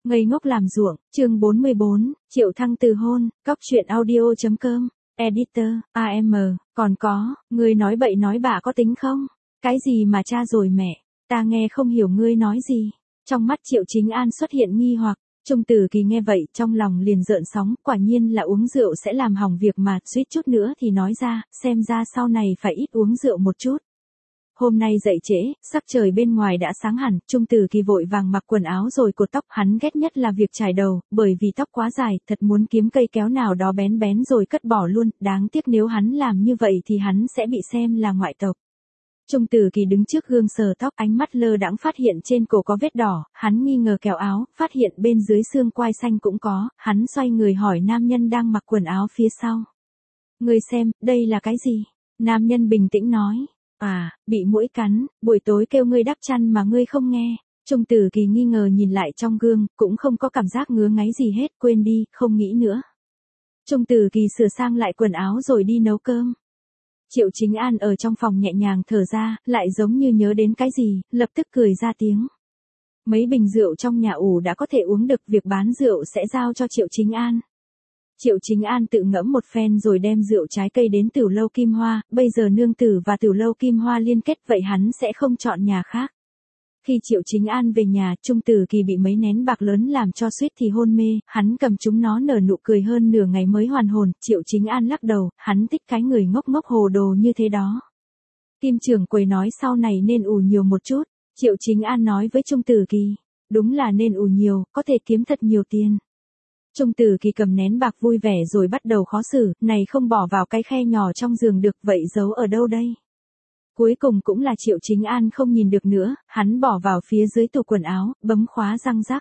Ngây ngốc làm ruộng, chương 44, Triệu Thăng từ hôn, cóc truyện audio.com, editor, AM, còn có, ngươi nói bậy nói bạ có tính không? Cái gì mà cha rồi mẹ, ta nghe không hiểu ngươi nói gì. Trong mắt Triệu Chính An xuất hiện nghi hoặc, Trung Tử Kỳ nghe vậy trong lòng liền rợn sóng, quả nhiên là uống rượu sẽ làm hỏng việc mà, suýt chút nữa thì nói ra, xem ra sau này phải ít uống rượu một chút. Hôm nay dậy trễ, sắc trời bên ngoài đã sáng hẳn, Trung Tử Kỳ vội vàng mặc quần áo rồi cột tóc, hắn ghét nhất là việc chải đầu, bởi vì tóc quá dài, thật muốn kiếm cây kéo nào đó bén bén rồi cất bỏ luôn, đáng tiếc nếu hắn làm như vậy thì hắn sẽ bị xem là ngoại tộc. Trung Tử Kỳ đứng trước gương sờ tóc, ánh mắt lơ đãng phát hiện trên cổ có vết đỏ, hắn nghi ngờ kéo áo, phát hiện bên dưới xương quai xanh cũng có, hắn xoay người hỏi nam nhân đang mặc quần áo phía sau. Ngươi xem, đây là cái gì? Nam nhân bình tĩnh nói. À, bị muỗi cắn, buổi tối kêu ngươi đắp chăn mà ngươi không nghe. Trung Tử Kỳ nghi ngờ nhìn lại trong gương, cũng không có cảm giác ngứa ngáy gì hết, quên đi, không nghĩ nữa. Trung Tử Kỳ sửa sang lại quần áo rồi đi nấu cơm. Triệu Chính An ở trong phòng nhẹ nhàng thở ra, lại giống như nhớ đến cái gì, lập tức cười ra tiếng. Mấy bình rượu trong nhà ủ đã có thể uống được, việc bán rượu sẽ giao cho Triệu Chính An. Triệu Chính An tự ngẫm một phen rồi đem rượu trái cây đến Tiểu Lâu Kim Hoa, bây giờ nương tử và Tiểu Lâu Kim Hoa liên kết vậy hắn sẽ không chọn nhà khác. Khi Triệu Chính An về nhà, Trung Tử Kỳ bị mấy nén bạc lớn làm cho suýt thì hôn mê, hắn cầm chúng nó nở nụ cười hơn nửa ngày mới hoàn hồn, Triệu Chính An lắc đầu, hắn thích cái người ngốc ngốc hồ đồ như thế đó. Kim trưởng quầy nói sau này nên ủ nhiều một chút, Triệu Chính An nói với Trung Tử Kỳ, đúng là nên ủ nhiều, có thể kiếm thật nhiều tiền. Trung Tử Kỳ cầm nén bạc vui vẻ rồi bắt đầu khó xử, này không bỏ vào cái khe nhỏ trong giường được, vậy giấu ở đâu đây? Cuối cùng cũng là Triệu Chính An không nhìn được nữa, hắn bỏ vào phía dưới tủ quần áo, bấm khóa răng rắc.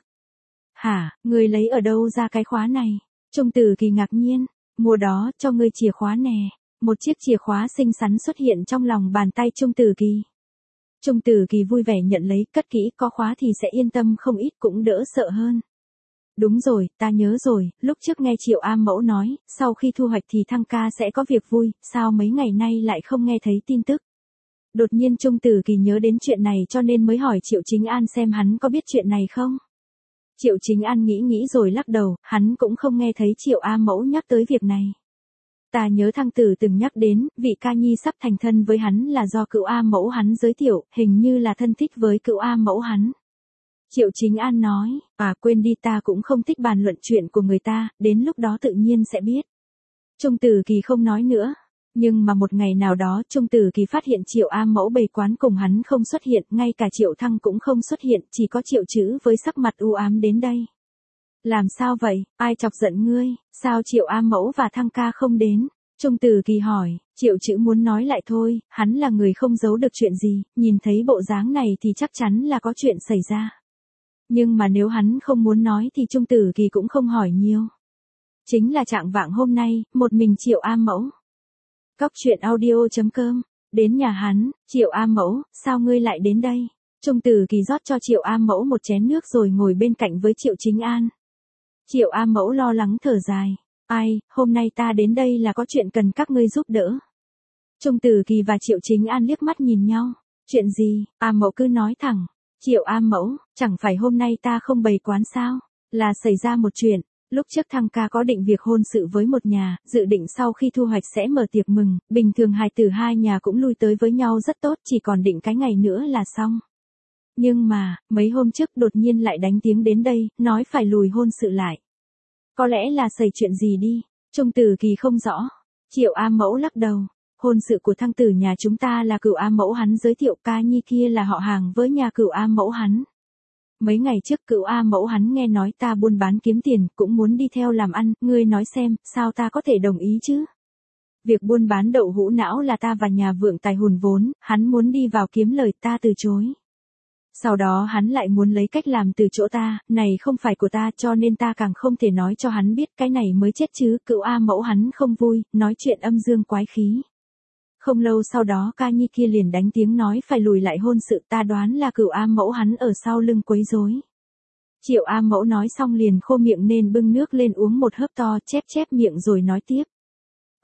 Hả, ngươi lấy ở đâu ra cái khóa này? Trung Tử Kỳ ngạc nhiên, mua đó, cho ngươi chìa khóa nè. Một chiếc chìa khóa xinh xắn xuất hiện trong lòng bàn tay Trung Tử Kỳ. Trung Tử Kỳ vui vẻ nhận lấy, cất kỹ, có khóa thì sẽ yên tâm không ít, cũng đỡ sợ hơn. Đúng rồi, ta nhớ rồi, lúc trước nghe Triệu A Mẫu nói, sau khi thu hoạch thì Thăng ca sẽ có việc vui, sao mấy ngày nay lại không nghe thấy tin tức. Đột nhiên Trung Tử Kỳ nhớ đến chuyện này cho nên mới hỏi Triệu Chính An xem hắn có biết chuyện này không. Triệu Chính An nghĩ rồi lắc đầu, hắn cũng không nghe thấy Triệu A Mẫu nhắc tới việc này. Ta nhớ Thăng tử từng nhắc đến, vị ca nhi sắp thành thân với hắn là do cựu A Mẫu hắn giới thiệu, hình như là thân thích với cựu A Mẫu hắn. Triệu Chính An nói, quên đi, ta cũng không thích bàn luận chuyện của người ta, đến lúc đó tự nhiên sẽ biết. Trung Tử Kỳ không nói nữa, nhưng mà một ngày nào đó Trung Tử Kỳ phát hiện Triệu A Mẫu bày quán cùng hắn không xuất hiện, ngay cả Triệu Thăng cũng không xuất hiện, chỉ có Triệu Chữ với sắc mặt u ám đến đây. Làm sao vậy, ai chọc giận ngươi, sao Triệu A Mẫu và Thăng ca không đến? Trung Tử Kỳ hỏi, Triệu Chữ muốn nói lại thôi, hắn là người không giấu được chuyện gì, nhìn thấy bộ dáng này thì chắc chắn là có chuyện xảy ra. Nhưng mà nếu hắn không muốn nói thì Trung Tử Kỳ cũng không hỏi nhiều. Chính là trạng vạng hôm nay, một mình Triệu A Mẫu. Cóc truyện audio.com, đến nhà hắn, Triệu A Mẫu, sao ngươi lại đến đây? Trung Tử Kỳ rót cho Triệu A Mẫu một chén nước rồi ngồi bên cạnh với Triệu Chính An. Triệu A Mẫu lo lắng thở dài, ai, hôm nay ta đến đây là có chuyện cần các ngươi giúp đỡ. Trung Tử Kỳ và Triệu Chính An liếc mắt nhìn nhau, chuyện gì, A Mẫu cứ nói thẳng. Triệu A Mẫu, chẳng phải hôm nay ta không bày quán sao, là xảy ra một chuyện, lúc trước Thăng ca có định việc hôn sự với một nhà, dự định sau khi thu hoạch sẽ mở tiệc mừng, bình thường hài tử hai nhà cũng lui tới với nhau rất tốt, chỉ còn định cái ngày nữa là xong. Nhưng mà, mấy hôm trước đột nhiên lại đánh tiếng đến đây, nói phải lùi hôn sự lại. Có lẽ là xảy chuyện gì đi, Trung Tử Kỳ không rõ. Triệu A Mẫu lắc đầu. Hôn sự của Thăng tử nhà chúng ta là cựu A Mẫu hắn giới thiệu, ca nhi kia là họ hàng với nhà cựu A Mẫu hắn. Mấy ngày trước cựu A Mẫu hắn nghe nói ta buôn bán kiếm tiền, cũng muốn đi theo làm ăn, ngươi nói xem, sao ta có thể đồng ý chứ? Việc buôn bán đậu hũ não là ta và nhà vượng tài hùn vốn, hắn muốn đi vào kiếm lời, ta từ chối. Sau đó hắn lại muốn lấy cách làm từ chỗ ta, này không phải của ta, cho nên ta càng không thể nói cho hắn biết, cái này mới chết chứ. Cựu A Mẫu hắn không vui, nói chuyện âm dương quái khí. Không lâu sau đó ca nhi kia liền đánh tiếng nói phải lùi lại hôn sự, ta đoán là cựu A Mẫu hắn ở sau lưng quấy rối. Triệu A Mẫu nói xong liền khô miệng nên bưng nước lên uống một hớp to, chép miệng rồi nói tiếp.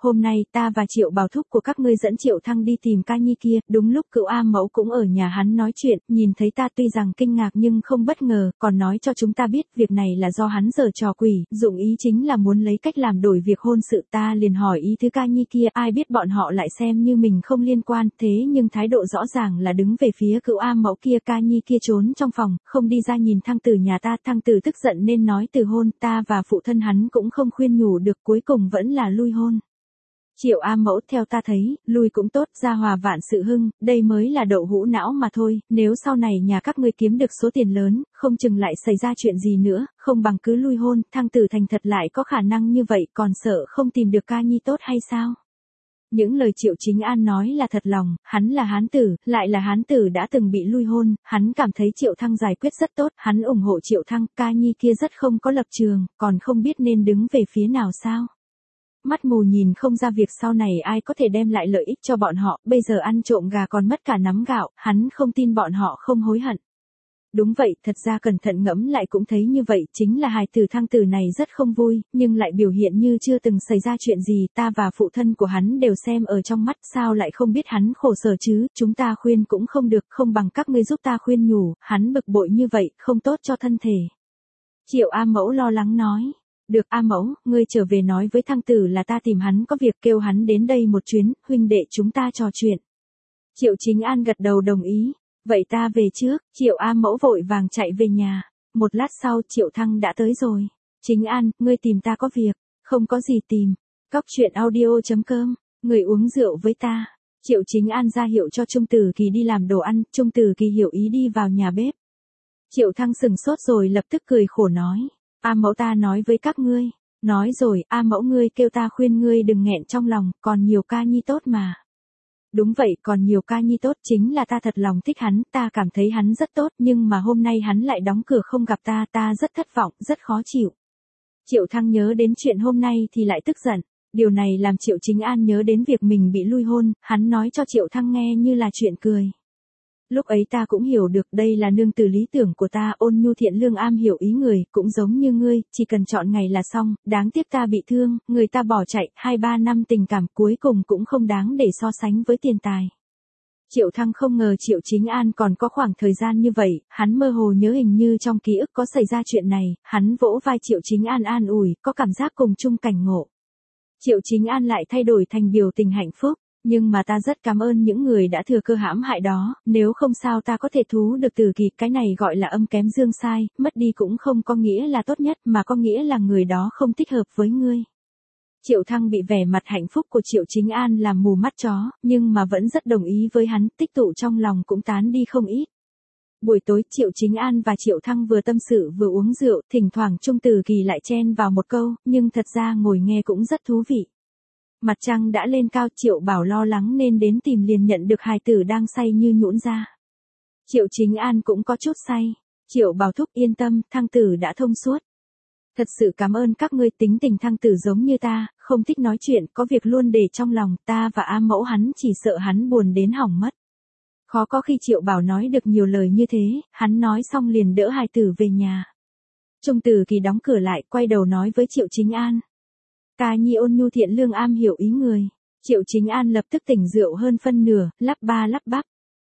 hôm nay ta và Triệu Bảo thúc của các ngươi dẫn Triệu Thăng đi tìm ca nhi kia, đúng lúc Cựu A Mẫu cũng ở nhà hắn nói chuyện, nhìn thấy ta tuy rằng kinh ngạc nhưng không bất ngờ, còn nói cho chúng ta biết việc này là do hắn giở trò quỷ, dụng ý chính là muốn lấy cách làm đổi việc hôn sự. Ta liền hỏi ý thứ ca nhi kia, ai biết bọn họ lại xem như mình không liên quan, thế nhưng thái độ rõ ràng là đứng về phía Cựu A Mẫu kia. Ca nhi kia trốn trong phòng, không đi ra nhìn Thăng tử nhà ta, Thăng tử tức giận nên nói từ hôn, ta và phụ thân hắn cũng không khuyên nhủ được, cuối cùng vẫn là lui hôn. Triệu A Mẫu, theo ta thấy, lui cũng tốt, gia hòa vạn sự hưng, đây mới là đậu hũ não mà thôi, nếu sau này nhà các ngươi kiếm được số tiền lớn, không chừng lại xảy ra chuyện gì nữa, không bằng cứ lui hôn. Thăng tử thành thật lại có khả năng như vậy, còn sợ không tìm được ca nhi tốt hay sao? Những lời Triệu Chính An nói là thật lòng, hắn là hán tử, lại là hán tử đã từng bị lui hôn, hắn cảm thấy Triệu Thăng giải quyết rất tốt, hắn ủng hộ Triệu Thăng, ca nhi kia rất không có lập trường, còn không biết nên đứng về phía nào sao. Mắt mù nhìn không ra việc sau này ai có thể đem lại lợi ích cho bọn họ, bây giờ ăn trộm gà còn mất cả nắm gạo, hắn không tin bọn họ không hối hận. Đúng vậy, thật ra cẩn thận ngẫm lại cũng thấy như vậy, chính là hài tử Thăng tử này rất không vui, nhưng lại biểu hiện như chưa từng xảy ra chuyện gì, ta và phụ thân của hắn đều xem ở trong mắt, sao lại không biết hắn khổ sở chứ, chúng ta khuyên cũng không được, không bằng các ngươi giúp ta khuyên nhủ, hắn bực bội như vậy, không tốt cho thân thể. Triệu A Mẫu lo lắng nói. Được A Mẫu, ngươi trở về nói với Thăng tử là ta tìm hắn có việc, kêu hắn đến đây một chuyến, huynh đệ chúng ta trò chuyện. Triệu Chính An gật đầu đồng ý. Vậy ta về trước. Triệu A Mẫu vội vàng chạy về nhà. Một lát sau Triệu Thăng đã tới rồi. Chính An, ngươi tìm ta có việc. Không có gì tìm. Cóc truyện audio.com. Người uống rượu với ta. Triệu Chính An ra hiệu cho Trung Tử Kỳ đi làm đồ ăn. Trung Tử Kỳ hiểu ý đi vào nhà bếp. Triệu Thăng sừng sốt rồi lập tức cười khổ nói. A Mẫu, ta nói với các ngươi. Nói rồi, A Mẫu, ngươi kêu ta khuyên ngươi đừng nghẹn trong lòng, còn nhiều ca nhi tốt mà. Đúng vậy, còn nhiều ca nhi tốt, chính là ta thật lòng thích hắn, ta cảm thấy hắn rất tốt, nhưng mà hôm nay hắn lại đóng cửa không gặp ta, ta rất thất vọng, rất khó chịu. Triệu Thăng nhớ đến chuyện hôm nay thì lại tức giận. Điều này làm Triệu Chính An nhớ đến việc mình bị lui hôn, hắn nói cho Triệu Thăng nghe như là chuyện cười. Lúc ấy ta cũng hiểu được đây là nương tử lý tưởng của ta, ôn nhu thiện lương am hiểu ý người, cũng giống như ngươi, chỉ cần chọn ngày là xong, đáng tiếc ta bị thương, người ta bỏ chạy, 2-3 năm tình cảm cuối cùng cũng không đáng để so sánh với tiền tài. Triệu Thăng không ngờ Triệu Chính An còn có khoảng thời gian như vậy, hắn mơ hồ nhớ hình như trong ký ức có xảy ra chuyện này, hắn vỗ vai Triệu Chính An an ủi, có cảm giác cùng chung cảnh ngộ. Triệu Chính An lại thay đổi thành biểu tình hạnh phúc. Nhưng mà ta rất cảm ơn những người đã thừa cơ hãm hại đó, nếu không sao ta có thể thú được Tử Kỳ, cái này gọi là âm kém dương sai, mất đi cũng không có nghĩa là tốt nhất mà có nghĩa là người đó không thích hợp với ngươi. Triệu Thăng bị vẻ mặt hạnh phúc của Triệu Chính An làm mù mắt chó, nhưng mà vẫn rất đồng ý với hắn, tích tụ trong lòng cũng tán đi không ít. Buổi tối Triệu Chính An và Triệu Thăng vừa tâm sự vừa uống rượu, thỉnh thoảng Trung Tử Kỳ lại chen vào một câu, nhưng thật ra ngồi nghe cũng rất thú vị. Mặt trăng đã lên cao, Triệu Bảo lo lắng nên đến tìm liền nhận được hài tử đang say như nhũn ra. Triệu Chính An cũng có chút say. Triệu Bảo thúc yên tâm, Thăng tử đã thông suốt. Thật sự cảm ơn các ngươi, tính tình Thăng tử giống như ta, không thích nói chuyện, có việc luôn để trong lòng, ta và A Mẫu hắn chỉ sợ hắn buồn đến hỏng mất. Khó có khi Triệu Bảo nói được nhiều lời như thế, hắn nói xong liền đỡ hài tử về nhà. Trung Tử Kỳ đóng cửa lại, quay đầu nói với Triệu Chính An. Ca nhi ôn nhu thiện lương am hiểu ý người. Triệu Chính An lập tức tỉnh rượu hơn phân nửa, lắp ba lắp bắp.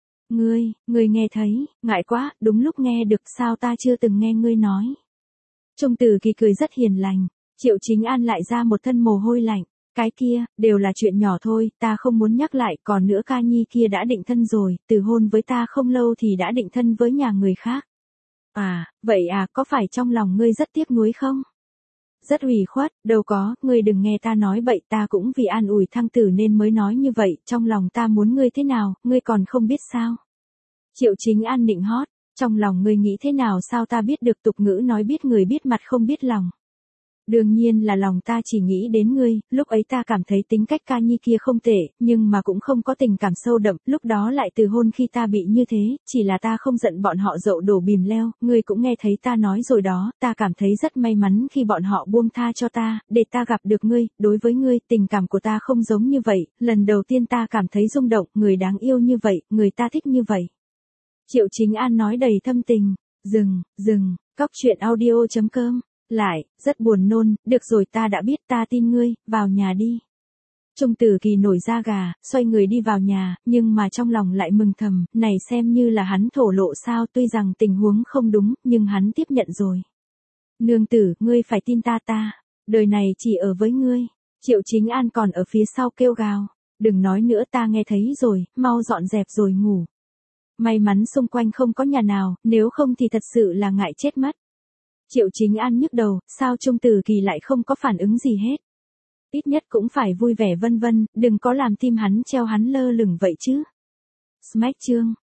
Ngươi nghe thấy, ngại quá, đúng lúc nghe được, sao ta chưa từng nghe ngươi nói. Trung Tử Kỳ cười rất hiền lành. Triệu Chính An lại ra một thân mồ hôi lạnh. Cái kia, đều là chuyện nhỏ thôi, ta không muốn nhắc lại, còn nữa ca nhi kia đã định thân rồi, từ hôn với ta không lâu thì đã định thân với nhà người khác. À, vậy à, có phải trong lòng ngươi rất tiếc nuối không? Rất ủy khuất, đâu có, ngươi đừng nghe ta nói bậy, ta cũng vì an ủi Thăng tử nên mới nói như vậy, trong lòng ta muốn ngươi thế nào, ngươi còn không biết sao? Triệu Chính An nịnh hót, trong lòng ngươi nghĩ thế nào sao ta biết được, tục ngữ nói biết người biết mặt không biết lòng. Đương nhiên là lòng ta chỉ nghĩ đến ngươi, lúc ấy ta cảm thấy tính cách ca nhi kia không tệ, nhưng mà cũng không có tình cảm sâu đậm, lúc đó lại từ hôn khi ta bị như thế, chỉ là ta không giận bọn họ dậu đổ bìm leo, ngươi cũng nghe thấy ta nói rồi đó, ta cảm thấy rất may mắn khi bọn họ buông tha cho ta, để ta gặp được ngươi, đối với ngươi, tình cảm của ta không giống như vậy, lần đầu tiên ta cảm thấy rung động, người đáng yêu như vậy, người ta thích như vậy. Triệu Chính An nói đầy thâm tình, dừng, cóc truyện audio.com. Lại, rất buồn nôn, được rồi ta đã biết, ta tin ngươi, vào nhà đi. Trung Tử Kỳ nổi da gà, xoay người đi vào nhà, nhưng mà trong lòng lại mừng thầm, này xem như là hắn thổ lộ sao, tuy rằng tình huống không đúng, nhưng hắn tiếp nhận rồi. Nương tử, ngươi phải tin ta, đời này chỉ ở với ngươi. Triệu Chính An còn ở phía sau kêu gào, đừng nói nữa, ta nghe thấy rồi, mau dọn dẹp rồi ngủ. May mắn xung quanh không có nhà nào, nếu không thì thật sự là ngại chết mất. Triệu Chính An nhức đầu, sao Trung Tử Kỳ lại không có phản ứng gì hết. Ít nhất cũng phải vui vẻ vân vân, đừng có làm tim hắn treo hắn lơ lửng vậy chứ. Smack chương.